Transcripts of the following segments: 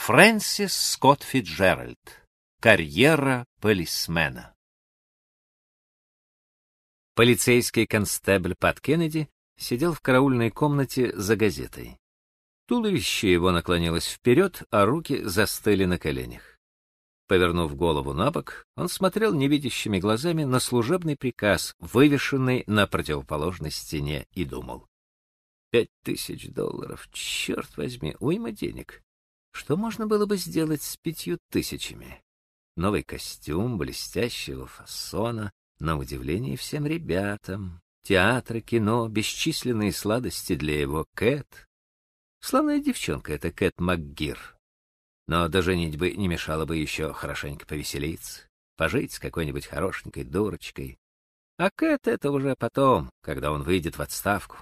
Фрэнсис Скотт Фитджеральд. Карьера полисмена. Полицейский констебль Пат Кеннеди сидел в караульной комнате за газетой. Туловище его наклонилось вперед, а руки застыли на коленях. Повернув голову набок, он смотрел невидящими глазами на служебный приказ, вывешенный на противоположной стене, и думал: $5000, черт возьми, уйма денег. Что можно было бы сделать с 5000? Новый костюм блестящего фасона, на удивление всем ребятам, театры, кино, бесчисленные сладости для его Кэт. Славная девчонка эта Кэт МакГир. Но до женитьбы не мешало бы еще хорошенько повеселиться, пожить с какой-нибудь хорошенькой дурочкой. А Кэт — это уже потом, когда он выйдет в отставку.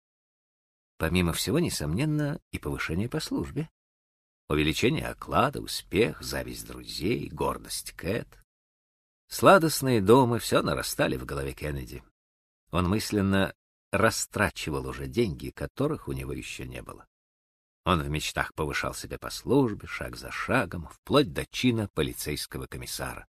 Помимо всего, несомненно, и повышение по службе. Увеличение оклада, успех, зависть друзей, гордость Кэт. Сладостные домы все нарастали в голове Кеннеди. Он мысленно растрачивал уже деньги, которых у него еще не было. Он в мечтах повышал себя по службе, шаг за шагом, вплоть до чина полицейского комиссара.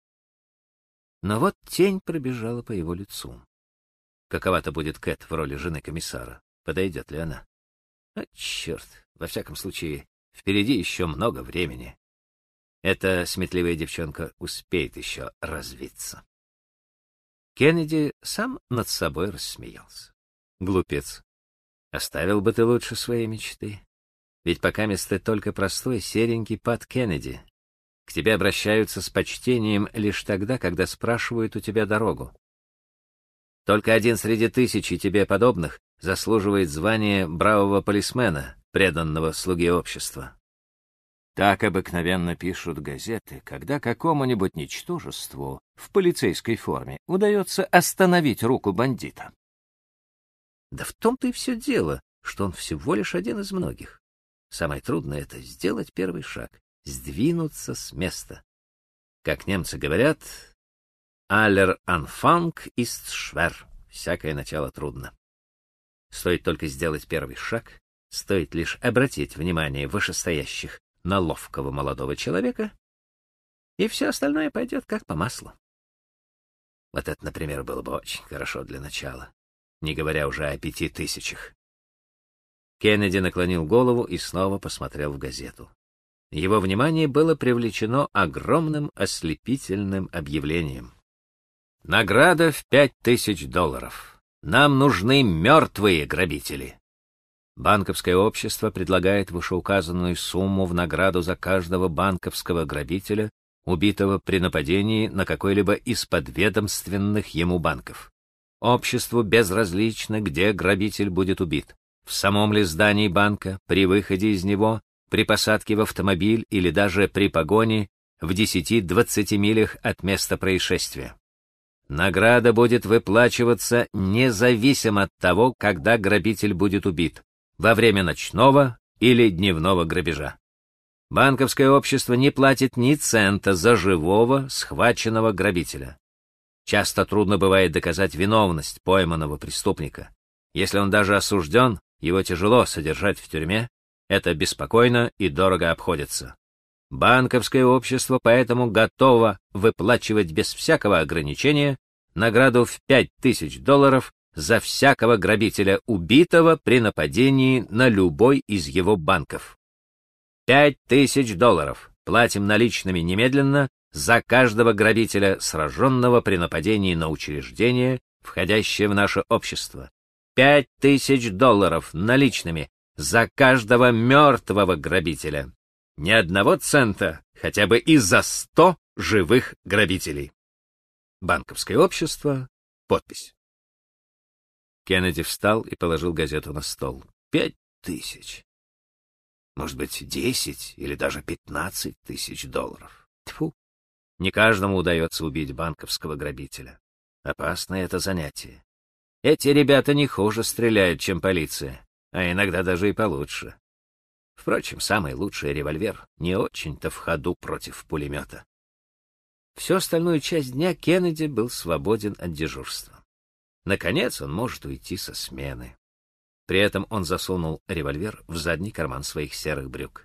Но вот тень пробежала по его лицу. Какова-то будет Кэт в роли жены комиссара? Подойдет ли она? Черт, во всяком случае, впереди еще много времени. Эта сметливая девчонка успеет еще развиться. Кеннеди сам над собой рассмеялся. Глупец. Оставил бы ты лучше свои мечты. Ведь покамест ты только простой, серенький Пат Кеннеди. К тебе обращаются с почтением лишь тогда, когда спрашивают у тебя дорогу. Только один среди тысячи тебе подобных заслуживает звания бравого полисмена, преданного слуге общества. Так обыкновенно пишут газеты, когда какому-нибудь ничтожеству в полицейской форме удается остановить руку бандита. Да в том-то и все дело, что он всего лишь один из многих. Самое трудное — это сделать первый шаг, сдвинуться с места. Как немцы говорят, «Aller Anfang ist schwer» — всякое начало трудно. Стоит только сделать первый шаг, стоит лишь обратить внимание вышестоящих на ловкого молодого человека, и все остальное пойдет как по маслу. Вот это, например, было бы очень хорошо для начала, не говоря уже о 5000. Кеннеди наклонил голову и снова посмотрел в газету. Его внимание было привлечено огромным ослепительным объявлением. Награда в $5000. Нам нужны мертвые грабители. Банковское общество предлагает вышеуказанную сумму в награду за каждого банковского грабителя, убитого при нападении на какой-либо из подведомственных ему банков. Обществу безразлично, где грабитель будет убит: в самом ли здании банка, при выходе из него, при посадке в автомобиль или даже при погоне в 10-20 милях от места происшествия. Награда будет выплачиваться независимо от того, когда грабитель будет убит: во время ночного или дневного грабежа. Банковское общество не платит ни цента за живого схваченного грабителя. Часто трудно бывает доказать виновность пойманного преступника. Если он даже осужден, его тяжело содержать в тюрьме, это беспокойно и дорого обходится. Банковское общество поэтому готово выплачивать без всякого ограничения награду в $5000 за всякого грабителя, убитого при нападении на любой из его банков. $5000 платим наличными немедленно за каждого грабителя, сраженного при нападении на учреждение, входящее в наше общество. $5000 наличными за каждого мертвого грабителя. Ни одного цента, хотя бы и за 100 живых грабителей. Банковское общество. Подпись. Кеннеди встал и положил газету на стол. 5000. Может быть, 10 или даже 15 тысяч долларов. Тьфу. Не каждому удается убить банковского грабителя. Опасное это занятие. Эти ребята не хуже стреляют, чем полиция, а иногда даже и получше. Впрочем, самый лучший револьвер не очень-то в ходу против пулемета. Всю остальную часть дня Кеннеди был свободен от дежурства. Наконец он может уйти со смены. При этом он засунул револьвер в задний карман своих серых брюк.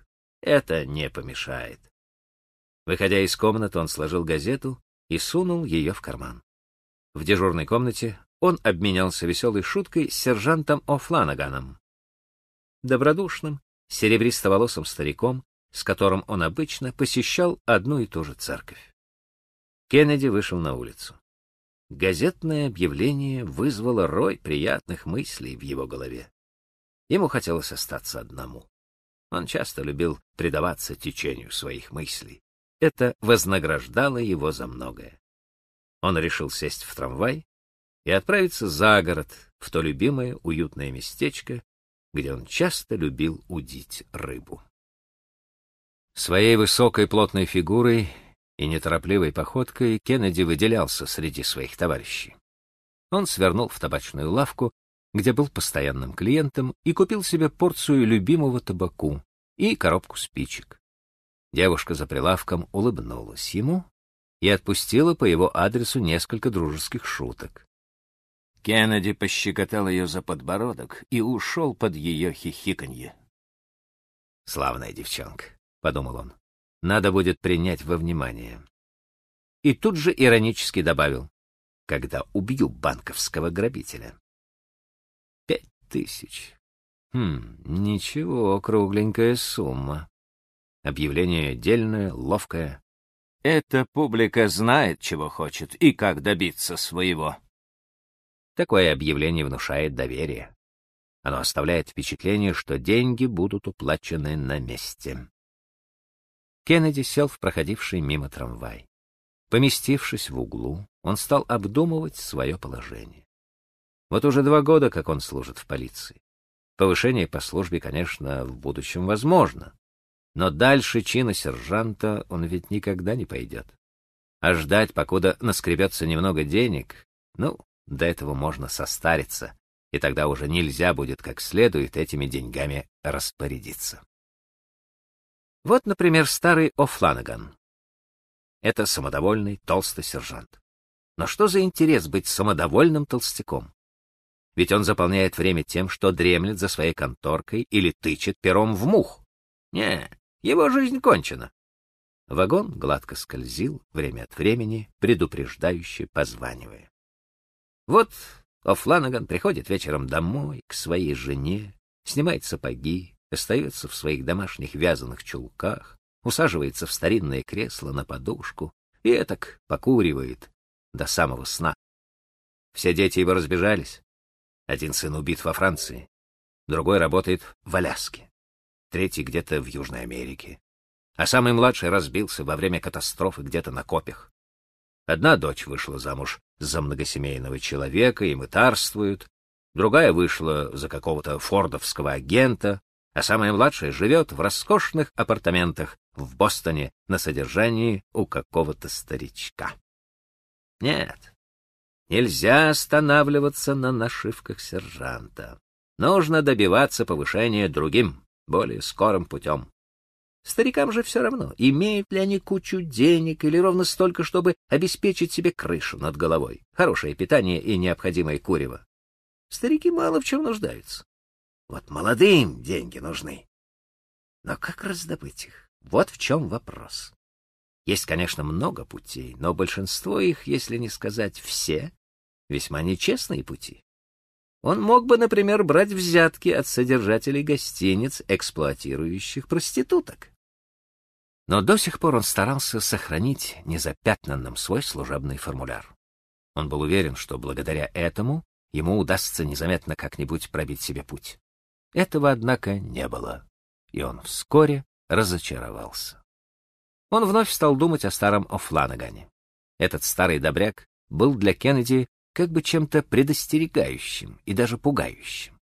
это не помешает. Выходя из комнаты, он сложил газету и сунул ее в карман. В дежурной комнате он обменялся веселой шуткой с сержантом О'Фланаганом, добродушным, серебристоволосым стариком, с которым он обычно посещал одну и ту же церковь. Кеннеди вышел на улицу. Газетное объявление вызвало рой приятных мыслей в его голове. Ему хотелось остаться одному. Он часто любил предаваться течению своих мыслей. Это вознаграждало его за многое. Он решил сесть в трамвай и отправиться за город, в то любимое уютное местечко, где он часто любил удить рыбу. Своей высокой плотной фигурой и неторопливой походкой Кеннеди выделялся среди своих товарищей. Он свернул в табачную лавку, где был постоянным клиентом, и купил себе порцию любимого табаку и коробку спичек. Девушка за прилавком улыбнулась ему и отпустила по его адресу несколько дружеских шуток. Кеннеди пощекотал ее за подбородок и ушел под ее хихиканье. «Славная девчонка», — подумал он, — «надо будет принять во внимание». И тут же иронически добавил: «когда убью банковского грабителя». 5000. Ничего, кругленькая сумма. Объявление дельное, ловкое. Эта публика знает, чего хочет и как добиться своего. Такое объявление внушает доверие. Оно оставляет впечатление, что деньги будут уплачены на месте. Кеннеди сел в проходивший мимо трамвай. Поместившись в углу, он стал обдумывать свое положение. Вот уже 2 года, как он служит в полиции. Повышение по службе, конечно, в будущем возможно, но дальше чина сержанта он ведь никогда не пойдет. А ждать, покуда наскребется немного денег, до этого можно состариться, и тогда уже нельзя будет как следует этими деньгами распорядиться. Вот, например, старый О'Фланаган. Это самодовольный, толстый сержант. Но что за интерес быть самодовольным толстяком? Ведь он заполняет время тем, что дремлет за своей конторкой или тычет пером в мух. Не, его жизнь кончена. Вагон гладко скользил, время от времени предупреждающе позванивая. Вот О'Фланаган приходит вечером домой к своей жене, снимает сапоги, остается в своих домашних вязаных чулках, усаживается в старинное кресло на подушку и этак покуривает до самого сна. Все дети его разбежались. Один сын убит во Франции, другой работает в Аляске, третий где-то в Южной Америке, а самый младший разбился во время катастрофы где-то на копях. Одна дочь вышла замуж за многосемейного человека и мытарствует, другая вышла за какого-то фордовского агента, а самая младшая живет в роскошных апартаментах в Бостоне на содержании у какого-то старичка. Нет. Нельзя останавливаться на нашивках сержанта. Нужно добиваться повышения другим, более скорым путем. Старикам же все равно, имеют ли они кучу денег или ровно столько, чтобы обеспечить себе крышу над головой, хорошее питание и необходимое курево. Старики мало в чем нуждаются. Вот молодым деньги нужны. Но как раздобыть их? Вот в чем вопрос. Есть, конечно, много путей, но большинство их, если не сказать все, весьма нечестные пути. Он мог бы, например, брать взятки от содержателей гостиниц, эксплуатирующих проституток. Но до сих пор он старался сохранить незапятнанным свой служебный формуляр. Он был уверен, что благодаря этому ему удастся незаметно как-нибудь пробить себе путь. Этого, однако, не было, и он вскоре разочаровался. Он вновь стал думать о старом О'Фланагане. Этот старый добряк был для Кеннеди как бы чем-то предостерегающим и даже пугающим.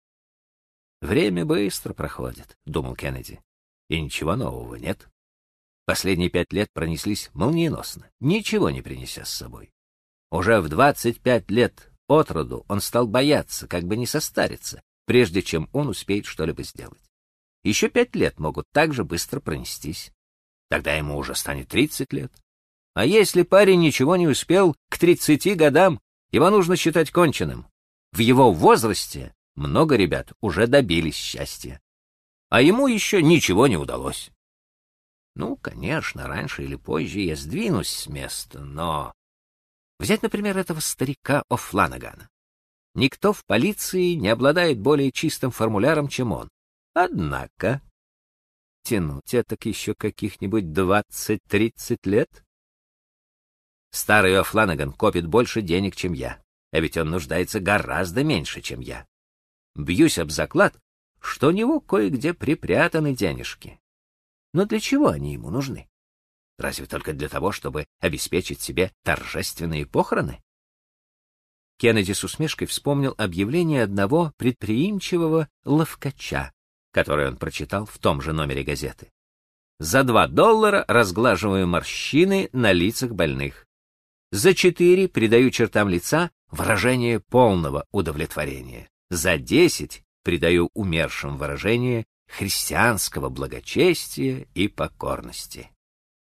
«Время быстро проходит», — думал Кеннеди, — «и ничего нового нет. Последние 5 лет пронеслись молниеносно, ничего не принеся с собой. Уже в 25 лет от роду он стал бояться, как бы не состариться, прежде чем он успеет что-либо сделать. Еще 5 лет могут так же быстро пронестись. Тогда ему уже станет 30 лет. А если парень ничего не успел к 30 годам, его нужно считать конченным. В его возрасте много ребят уже добились счастья. А ему еще ничего не удалось. Ну, конечно, раньше или позже я сдвинусь с места, но... Взять, например, этого старика О'Фланагана. Никто в полиции не обладает более чистым формуляром, чем он. Однако тянуть этак еще каких-нибудь 20-30 лет? Старый О'Фланаган копит больше денег, чем я, а ведь он нуждается гораздо меньше, чем я. Бьюсь об заклад, что у него кое-где припрятаны денежки. Но для чего они ему нужны? Разве только для того, чтобы обеспечить себе торжественные похороны? Кеннеди с усмешкой вспомнил объявление одного предприимчивого ловкача, которое он прочитал в том же номере газеты. За $2 разглаживаю морщины на лицах больных. За 4 придаю чертам лица выражение полного удовлетворения. За 10 придаю умершим выражение христианского благочестия и покорности.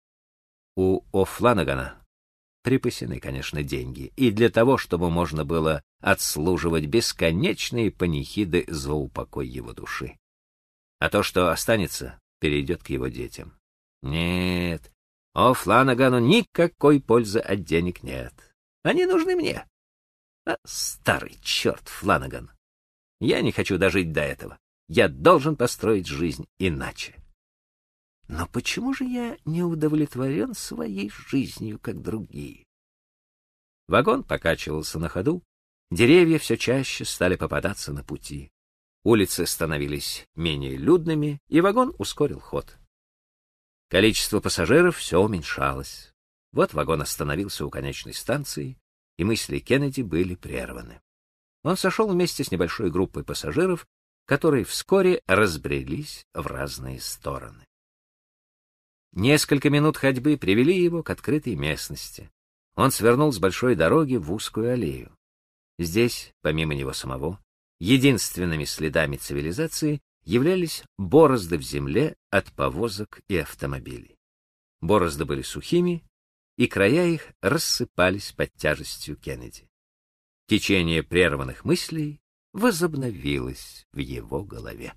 У О'Фланагана припасены, конечно, деньги, и для того, чтобы можно было отслуживать бесконечные панихиды за упокой его души. А то, что останется, перейдет к его детям. Нет, О'Фланагану никакой пользы от денег нет. Они нужны мне. А старый черт Фланаган. Я не хочу дожить до этого. Я должен построить жизнь иначе. Но почему же я не удовлетворен своей жизнью, как другие? Вагон покачивался на ходу, деревья все чаще стали попадаться на пути. Улицы становились менее людными, и вагон ускорил ход. Количество пассажиров все уменьшалось. Вот вагон остановился у конечной станции, и мысли Кеннеди были прерваны. Он сошел вместе с небольшой группой пассажиров, которые вскоре разбрелись в разные стороны. Несколько минут ходьбы привели его к открытой местности. Он свернул с большой дороги в узкую аллею. Здесь, помимо него самого, единственными следами цивилизации являлись борозды в земле от повозок и автомобилей. Борозды были сухими, и края их рассыпались под тяжестью Кеннеди. Течение прерванных мыслей возобновилось в его голове.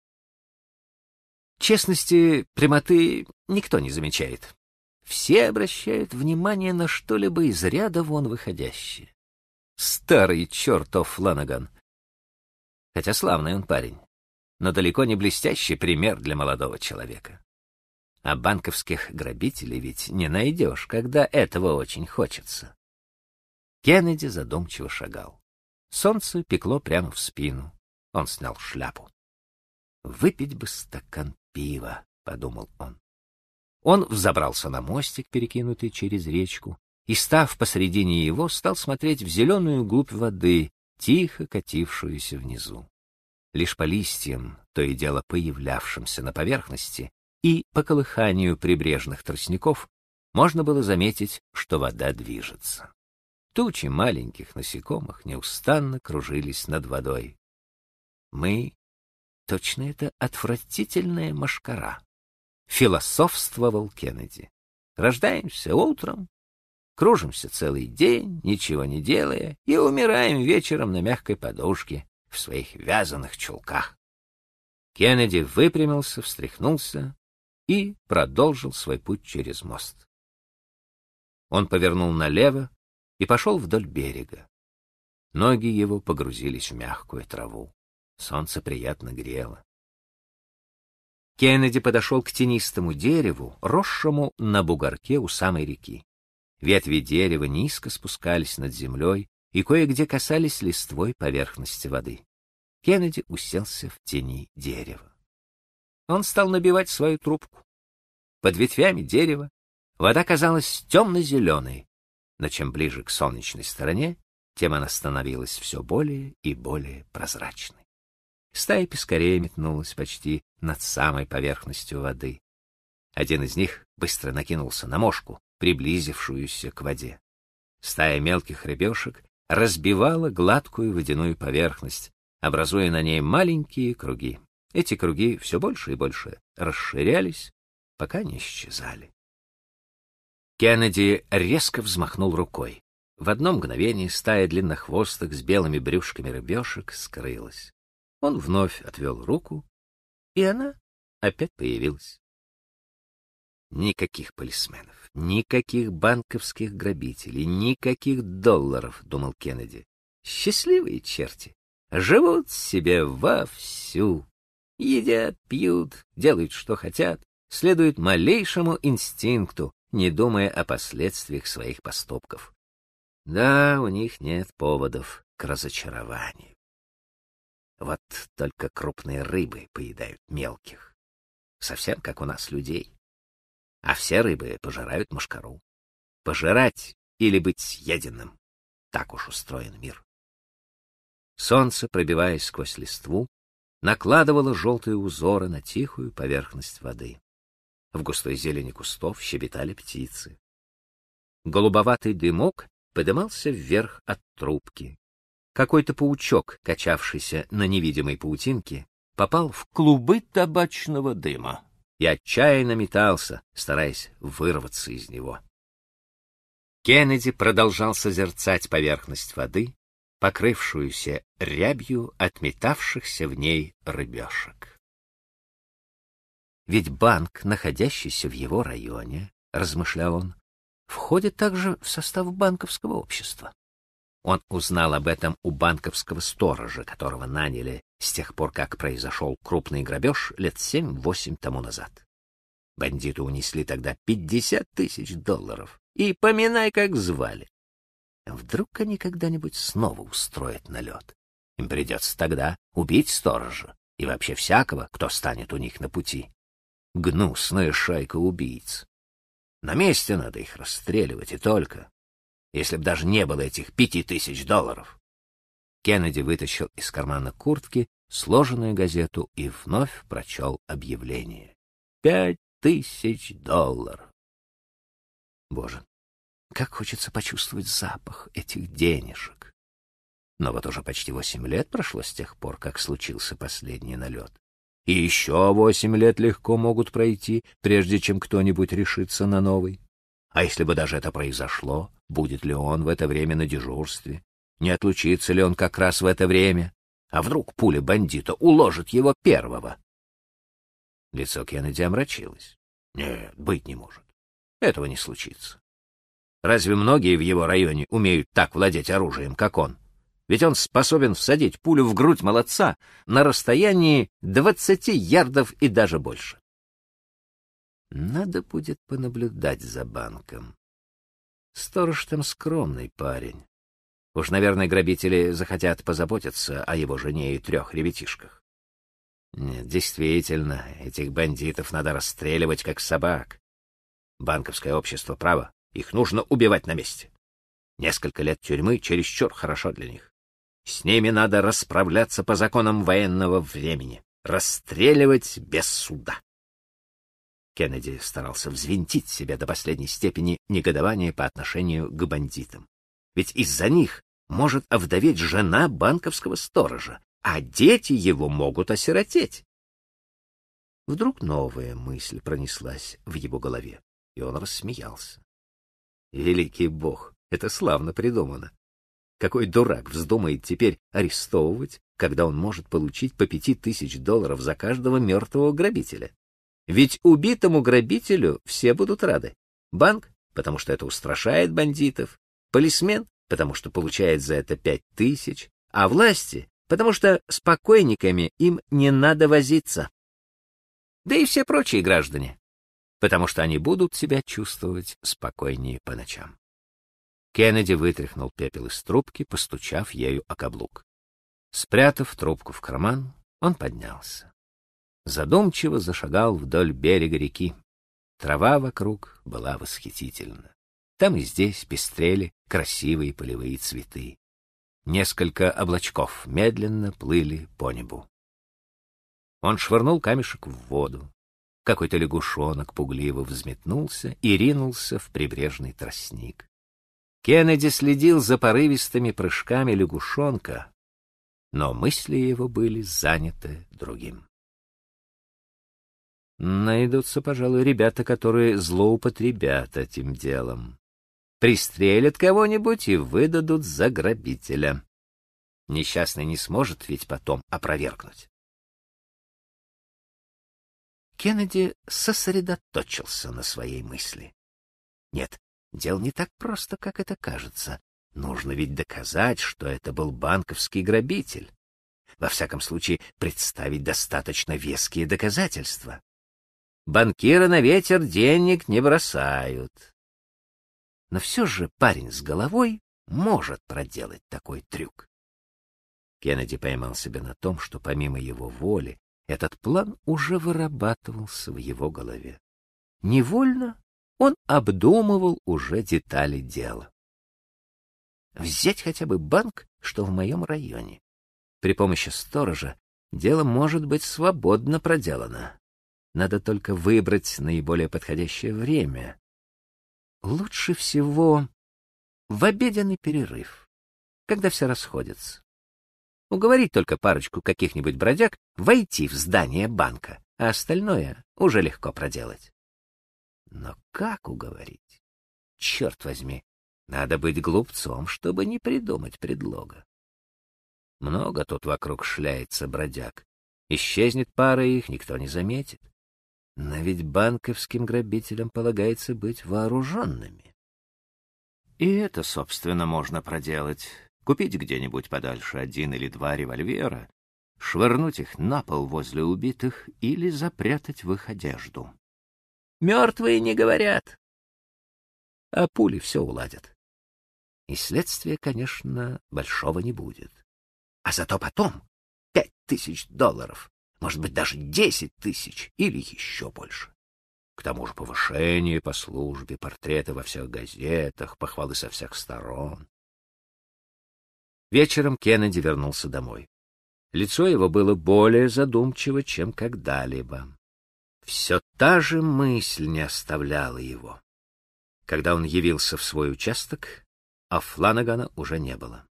Честности, прямоты никто не замечает. Все обращают внимание на что-либо из ряда вон выходящее. Старый черт О'Фланаган. Хотя славный он парень, но далеко не блестящий пример для молодого человека. А банковских грабителей ведь не найдешь, когда этого очень хочется. Кеннеди задумчиво шагал. Солнце пекло прямо в спину. Он снял шляпу. «Выпить бы стакан пива», — подумал он. Он взобрался на мостик, перекинутый через речку, и, став посредине его, стал смотреть в зеленую глубь воды, тихо катившуюся внизу. Лишь по листьям, то и дело появлявшимся на поверхности, и по колыханию прибрежных тростников можно было заметить, что вода движется. Тучи маленьких насекомых неустанно кружились над водой. Мы — точно это отвратительная мошкара, философствовал Кеннеди. Рождаемся утром, кружимся целый день, ничего не делая, и умираем вечером на мягкой подушке в своих вязаных чулках. Кеннеди выпрямился, встряхнулся и продолжил свой путь через мост. Он повернул налево и пошел вдоль берега. Ноги его погрузились в мягкую траву. Солнце приятно грело. Кеннеди подошел к тенистому дереву, росшему на бугорке у самой реки. Ветви дерева низко спускались над землей и кое-где касались листвой поверхности воды. Кеннеди уселся в тени дерева. Он стал набивать свою трубку. Под ветвями дерева вода казалась темно-зеленой, но чем ближе к солнечной стороне, тем она становилась все более и более прозрачной. Стая пескарей метнулась почти над самой поверхностью воды. Один из них быстро накинулся на мошку, приблизившуюся к воде. Стая мелких рыбешек разбивала гладкую водяную поверхность, образуя на ней маленькие круги. Эти круги все больше и больше расширялись, пока не исчезали. Кеннеди резко взмахнул рукой. В одно мгновение стая длиннохвостых с белыми брюшками рыбешек скрылась. Он вновь отвел руку, и она опять появилась. Никаких полисменов, никаких банковских грабителей, никаких долларов, думал Кеннеди. Счастливые черти. Живут себе вовсю. Едят, пьют, делают, что хотят, следуют малейшему инстинкту, не думая о последствиях своих поступков. Да, у них нет поводов к разочарованию. Вот только крупные рыбы поедают мелких. Совсем как у нас людей. А все рыбы пожирают мошкару. Пожирать или быть съеденным. Так уж устроен мир. Солнце, пробиваясь сквозь листву, накладывало желтые узоры на тихую поверхность воды. В густой зелени кустов щебетали птицы. Голубоватый дымок подымался вверх от трубки. Какой-то паучок, качавшийся на невидимой паутинке, попал в клубы табачного дыма и отчаянно метался, стараясь вырваться из него. Кеннеди продолжал созерцать поверхность воды, покрывшуюся рябью отметавшихся в ней рыбешек. Ведь банк, находящийся в его районе, размышлял он, входит также в состав банковского общества. Он узнал об этом у банковского сторожа, которого наняли с тех пор, как произошел крупный грабеж лет 7-8 тому назад. Бандиты унесли тогда $50 000, и поминай, как звали. Вдруг они когда-нибудь снова устроят налет. Им придется тогда убить сторожа и вообще всякого, кто станет у них на пути. Гнусная шайка убийц. На месте надо их расстреливать, и только. Если б даже не было этих $5000. Кеннеди вытащил из кармана куртки сложенную газету и вновь прочел объявление. $5000. Боже, как хочется почувствовать запах этих денежек. Но вот уже почти 8 лет прошло с тех пор, как случился последний налет. И еще 8 лет легко могут пройти, прежде чем кто-нибудь решится на новый. А если бы даже это произошло, будет ли он в это время на дежурстве? Не отлучится ли он как раз в это время? А вдруг пуля бандита уложит его первого? Лицо Кеннеди омрачилось. Нет, быть не может. Этого не случится. Разве многие в его районе умеют так владеть оружием, как он? Ведь он способен всадить пулю в грудь молодца на расстоянии 20 ярдов и даже больше. Надо будет понаблюдать за банком. Сторож там скромный парень. Уж, наверное, грабители захотят позаботиться о его жене и 3 ребятишках. Нет, действительно, этих бандитов надо расстреливать, как собак. Банковское общество право, их нужно убивать на месте. Несколько лет тюрьмы чересчур хорошо для них. С ними надо расправляться по законам военного времени, расстреливать без суда. Кеннеди старался взвинтить себя до последней степени негодования по отношению к бандитам. Ведь из-за них может овдоветь жена банковского сторожа, а дети его могут осиротеть. Вдруг новая мысль пронеслась в его голове, и он рассмеялся. Великий Бог, это славно придумано. Какой дурак вздумает теперь арестовывать, когда он может получить по $5000 за каждого мертвого грабителя? Ведь убитому грабителю все будут рады. Банк, потому что это устрашает бандитов, полисмен, потому что получает за это 5000, а власти, потому что с покойниками им не надо возиться. Да и все прочие граждане, потому что они будут себя чувствовать спокойнее по ночам. Кеннеди вытряхнул пепел из трубки, постучав ею о каблук. Спрятав трубку в карман, он поднялся. Задумчиво зашагал вдоль берега реки. Трава вокруг была восхитительна. Там и здесь пестрели красивые полевые цветы. Несколько облачков медленно плыли по небу. Он швырнул камешек в воду. Какой-то лягушонок пугливо взметнулся и ринулся в прибрежный тростник. Кеннеди следил за порывистыми прыжками лягушонка, но мысли его были заняты другим. Найдутся, пожалуй, ребята, которые злоупотребят этим делом. Пристрелят кого-нибудь и выдадут за грабителя. Несчастный не сможет ведь потом опровергнуть. Кеннеди сосредоточился на своей мысли. Нет, дело не так просто, как это кажется. Нужно ведь доказать, что это был банковский грабитель. Во всяком случае, представить достаточно веские доказательства. Банкиры на ветер денег не бросают. Но все же парень с головой может проделать такой трюк. Кеннеди поймал себя на том, что помимо его воли этот план уже вырабатывался в его голове. Невольно он обдумывал уже детали дела. Взять хотя бы банк, что в моем районе. При помощи сторожа дело может быть свободно проделано. Надо только выбрать наиболее подходящее время. Лучше всего в обеденный перерыв, когда все расходятся. Уговорить только парочку каких-нибудь бродяг войти в здание банка, а остальное уже легко проделать. Но как уговорить? Черт возьми, надо быть глупцом, чтобы не придумать предлога. Много тут вокруг шляется бродяг. Исчезнет пара их, никто не заметит. Но ведь банковским грабителям полагается быть вооруженными. И это, собственно, можно проделать. Купить где-нибудь подальше 1 или 2 револьвера, швырнуть их на пол возле убитых или запрятать в их одежду. Мертвые не говорят, а пули все уладят. И следствия, конечно, большого не будет. А зато потом $5000, может быть, даже 10 000 или еще больше. К тому же повышение по службе, портреты во всех газетах, похвалы со всех сторон. Вечером Кеннеди вернулся домой. Лицо его было более задумчиво, чем когда-либо. Все та же мысль не оставляла его. Когда он явился в свой участок, а Фланагана уже не было.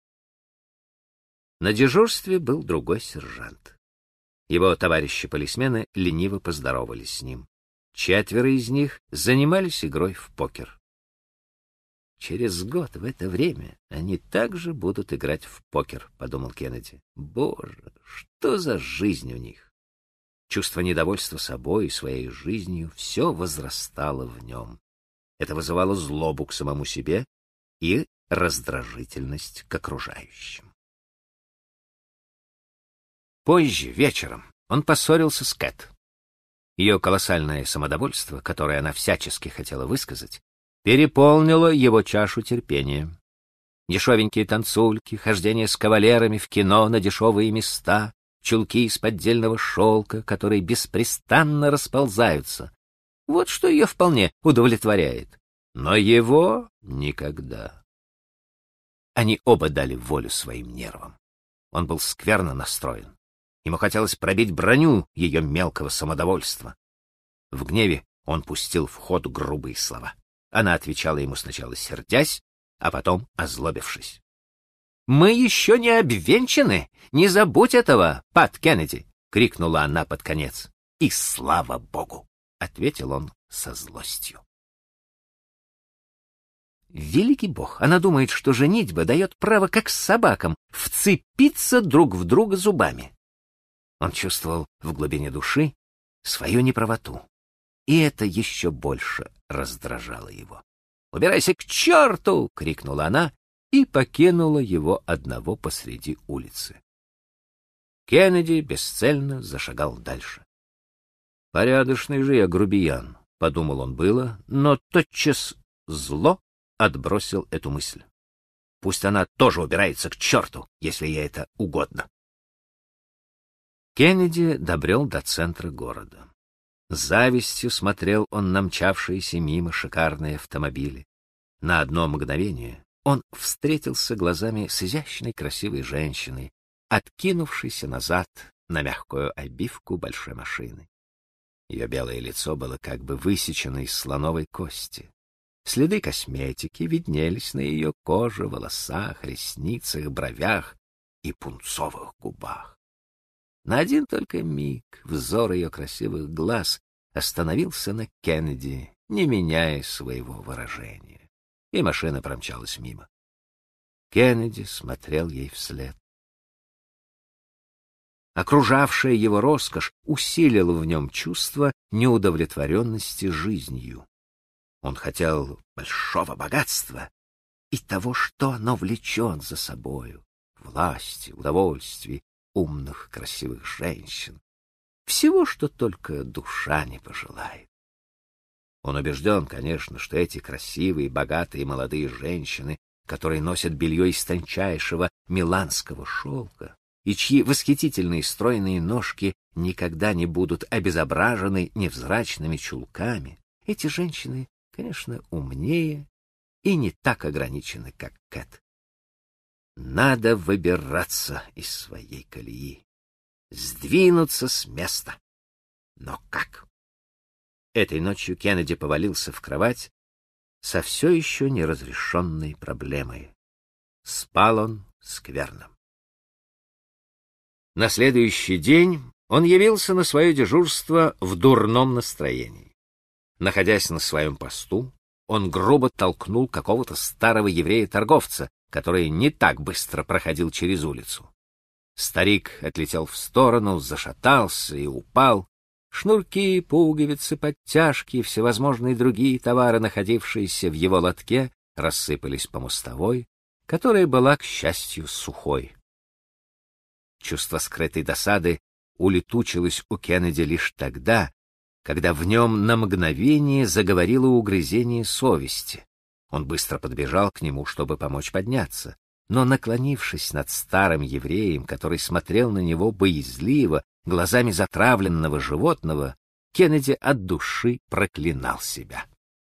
На дежурстве был другой сержант. Его товарищи-полисмены лениво поздоровались с ним. 4 из них занимались игрой в покер. Через год в это время они также будут играть в покер, подумал Кеннеди. Боже, что за жизнь у них! Чувство недовольства собой и своей жизнью все возрастало в нем. Это вызывало злобу к самому себе и раздражительность к окружающим. Позже, вечером, он поссорился с Кэт. Ее колоссальное самодовольство, которое она всячески хотела высказать, переполнило его чашу терпения. Дешевенькие танцульки, хождение с кавалерами в кино на дешевые места, чулки из поддельного шелка, которые беспрестанно расползаются. Вот что ее вполне удовлетворяет. Но его никогда. Они оба дали волю своим нервам. Он был скверно настроен. Ему хотелось пробить броню ее мелкого самодовольства. В гневе он пустил в ход грубые слова. Она отвечала ему сначала сердясь, а потом озлобившись. «Мы еще не обвенчаны! Не забудь этого, Пат Кеннеди!» — крикнула она под конец. «И слава богу!» — ответил он со злостью. Великий бог, она думает, что женитьба дает право, как собакам, вцепиться друг в друга зубами. Он чувствовал в глубине души свою неправоту, и это еще больше раздражало его. «Убирайся к черту!» — крикнула она и покинула его одного посреди улицы. Кеннеди бесцельно зашагал дальше. «Порядочный же я грубиян», — подумал он было, но тотчас зло отбросил эту мысль. Пусть она тоже убирается к черту, если ей это угодно. Кеннеди добрел до центра города. С завистью смотрел он на мчавшиеся мимо шикарные автомобили. На одно мгновение он встретился глазами с изящной красивой женщиной, откинувшейся назад на мягкую обивку большой машины. Ее белое лицо было как бы высечено из слоновой кости. Следы косметики виднелись на ее коже, волосах, ресницах, бровях и пунцовых губах. На один только миг взор ее красивых глаз остановился на Кеннеди, не меняя своего выражения, и машина промчалась мимо. Кеннеди смотрел ей вслед. Окружавшая его роскошь усилила в нем чувство неудовлетворенности жизнью. Он хотел большого богатства и того, что оно влечет за собою: власти, удовольствий, умных, красивых женщин, всего, что только душа не пожелает. Он убежден, конечно, что эти красивые, богатые молодые женщины, которые носят белье из тончайшего миланского шелка, и чьи восхитительные стройные ножки никогда не будут обезображены невзрачными чулками, эти женщины, конечно, умнее и не так ограничены, как Кэт. Надо выбираться из своей колеи, сдвинуться с места. Но как? Этой ночью Кеннеди повалился в кровать со все еще неразрешенной проблемой. Спал он скверно. На следующий день он явился на свое дежурство в дурном настроении. Находясь на своем посту, он грубо толкнул какого-то старого еврея-торговца, который не так быстро проходил через улицу. Старик отлетел в сторону, зашатался и упал. Шнурки, пуговицы, подтяжки и всевозможные другие товары, находившиеся в его лотке, рассыпались по мостовой, которая была, к счастью, сухой. Чувство скрытой досады улетучилось у Кеннеди лишь тогда, когда в нем на мгновение заговорило угрызение совести. Он быстро подбежал к нему, чтобы помочь подняться, но, наклонившись над старым евреем, который смотрел на него боязливо, глазами затравленного животного, Кеннеди от души проклинал себя.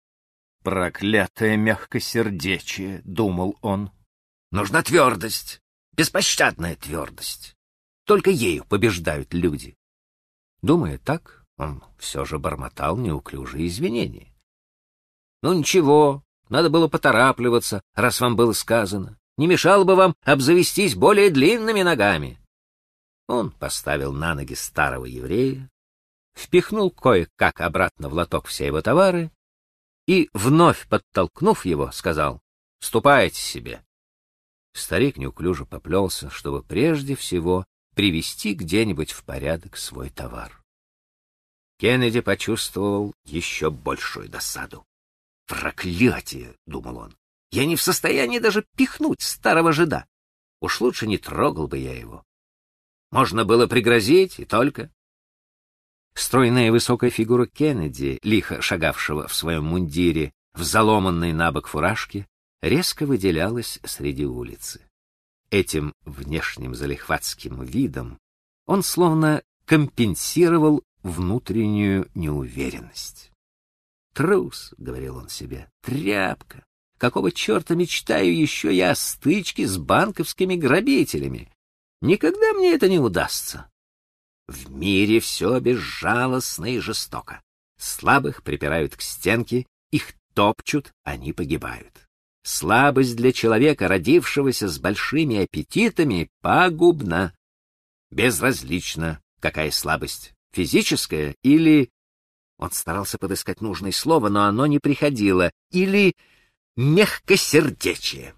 «Проклятое мягкосердечие», — думал он. «Нужна твердость, беспощадная твердость. Только ею побеждают люди». Думая так, он все же бормотал неуклюжие извинения. «Ну ничего, надо было поторапливаться, раз вам было сказано. Не мешало бы вам обзавестись более длинными ногами». Он поставил на ноги старого еврея, впихнул кое-как обратно в лоток все его товары и, вновь подтолкнув его, сказал: «Ступайте себе». Старик неуклюже поплелся, чтобы прежде всего привести где-нибудь в порядок свой товар. Кеннеди почувствовал еще большую досаду. «Проклятие!» — думал он. «Я не в состоянии даже пихнуть старого жида. Уж лучше не трогал бы я его. Можно было пригрозить, и только». Стройная высокая фигура Кеннеди, лихо шагавшего в своем мундире, в заломанной набок фуражке, резко выделялась среди улицы. Этим внешним залихватским видом он словно компенсировал внутреннюю неуверенность. «Трус», — говорил он себе, — «тряпка. Какого черта мечтаю еще я о стычке с банковскими грабителями? Никогда мне это не удастся. В мире все безжалостно и жестоко. Слабых припирают к стенке, их топчут, они погибают. Слабость для человека, родившегося с большими аппетитами, пагубна. Безразлично, какая слабость, физическая или... Он старался подыскать нужное слово, но оно не приходило. Или мягкосердечие.